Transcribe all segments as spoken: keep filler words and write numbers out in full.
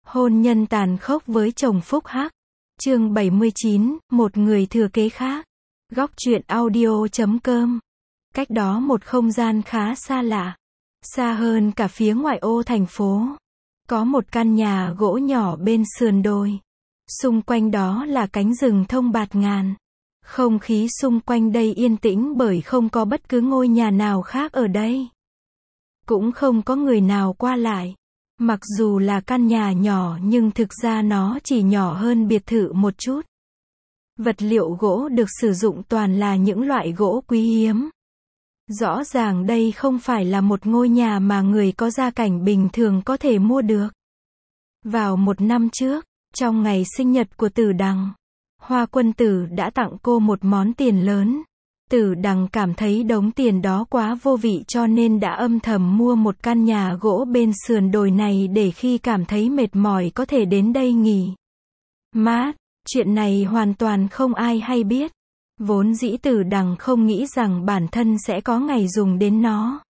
Hôn nhân tàn khốc với chồng phúc hắc. Chương bảy mươi chín, một người thừa kế khác. Góc truyện audio chấm com. Cách đó một không gian khá xa lạ. Xa hơn cả phía ngoại ô thành phố. Có một căn nhà gỗ nhỏ bên sườn đồi. Xung quanh đó là cánh rừng thông bạt ngàn. Không khí xung quanh đây yên tĩnh bởi không có bất cứ ngôi nhà nào khác ở đây. Cũng không có người nào qua lại. Mặc dù là căn nhà nhỏ nhưng thực ra nó chỉ nhỏ hơn biệt thự một chút. Vật liệu gỗ được sử dụng toàn là những loại gỗ quý hiếm. Rõ ràng đây không phải là một ngôi nhà mà người có gia cảnh bình thường có thể mua được. Vào một năm trước, trong ngày sinh nhật của Tử Đằng, Hoa Quân Tử đã tặng cô một món tiền lớn. Tử Đằng cảm thấy đống tiền đó quá vô vị cho nên đã âm thầm mua một căn nhà gỗ bên sườn đồi này để khi cảm thấy mệt mỏi có thể đến đây nghỉ mát. Chuyện này hoàn toàn không ai hay biết. Vốn dĩ Tử Đằng không nghĩ rằng bản thân sẽ có ngày dùng đến nó.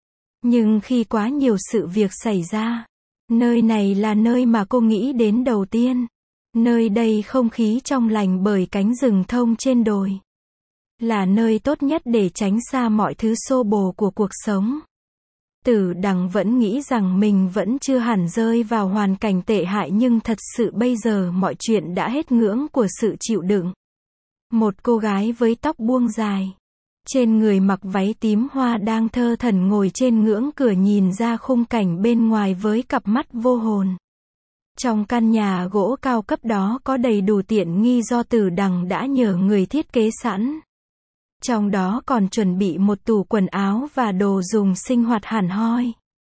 Nhưng khi quá nhiều sự việc xảy ra, nơi này là nơi mà cô nghĩ đến đầu tiên. Nơi đây không khí trong lành bởi cánh rừng thông trên đồi. Là nơi tốt nhất để tránh xa mọi thứ xô bồ của cuộc sống. Tử Đằng vẫn nghĩ rằng mình vẫn chưa hẳn rơi vào hoàn cảnh tệ hại nhưng thật sự bây giờ mọi chuyện đã hết ngưỡng của sự chịu đựng. Một cô gái với tóc buông dài, trên người mặc váy tím hoa đang thơ thẩn ngồi trên ngưỡng cửa nhìn ra khung cảnh bên ngoài với cặp mắt vô hồn. Trong căn nhà gỗ cao cấp đó có đầy đủ tiện nghi do Tử Đằng đã nhờ người thiết kế sẵn. Trong đó còn chuẩn bị một tủ quần áo và đồ dùng sinh hoạt hẳn hoi.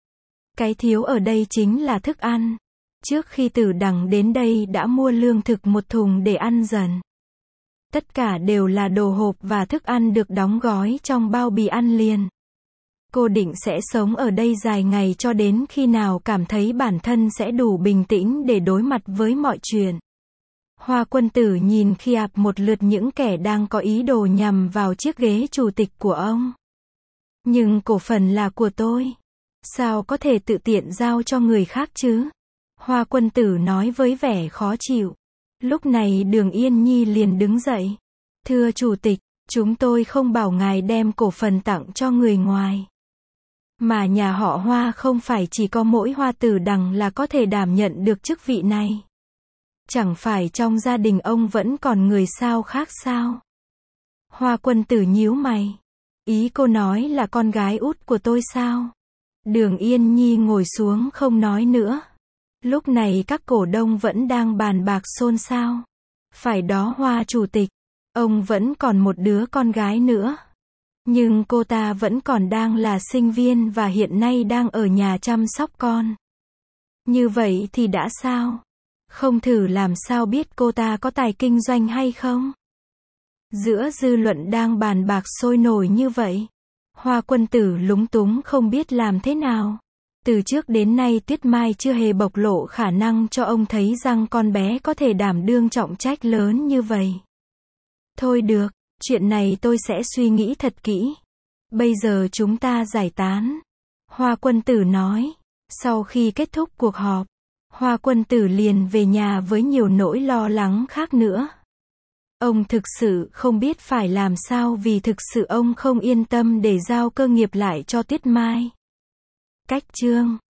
Cái thiếu ở đây chính là thức ăn. Trước khi Tử Đằng đến đây đã mua lương thực một thùng để ăn dần. Tất cả đều là đồ hộp và thức ăn được đóng gói trong bao bì ăn liền. Cô định sẽ sống ở đây dài ngày cho đến khi nào cảm thấy bản thân sẽ đủ bình tĩnh để đối mặt với mọi chuyện. Hoa Quân Tử nhìn khi ạp một lượt những kẻ đang có ý đồ nhằm vào chiếc ghế chủ tịch của ông. Nhưng cổ phần là của tôi. Sao có thể tự tiện giao cho người khác chứ? Hoa Quân Tử nói với vẻ khó chịu. Lúc này Đường Yên Nhi liền đứng dậy. Thưa chủ tịch, chúng tôi không bảo ngài đem cổ phần tặng cho người ngoài. Mà nhà họ Hoa không phải chỉ có mỗi Hoa Tử Đằng là có thể đảm nhận được chức vị này. Chẳng phải trong gia đình ông vẫn còn người sao khác sao? Hoa Quân Tử nhíu mày. Ý cô nói là con gái út của tôi sao? Đường Yên Nhi ngồi xuống không nói nữa. Lúc này các cổ đông vẫn đang bàn bạc xôn xao. Phải đó Hoa chủ tịch, ông vẫn còn một đứa con gái nữa. Nhưng cô ta vẫn còn đang là sinh viên và hiện nay đang ở nhà chăm sóc con. Như vậy thì đã sao? Không thử làm sao biết cô ta có tài kinh doanh hay không? Giữa dư luận đang bàn bạc sôi nổi như vậy, Hoa Quân Tử lúng túng không biết làm thế nào. Từ trước đến nay Tuyết Mai chưa hề bộc lộ khả năng cho ông thấy rằng con bé có thể đảm đương trọng trách lớn như vậy. Thôi được, chuyện này tôi sẽ suy nghĩ thật kỹ. Bây giờ chúng ta giải tán. Hoa Quân Tử nói. Sau khi kết thúc cuộc họp, Hoa Quân Tử liền về nhà với nhiều nỗi lo lắng khác nữa. Ông thực sự không biết phải làm sao vì thực sự ông không yên tâm để giao cơ nghiệp lại cho Tuyết Mai. Cách chương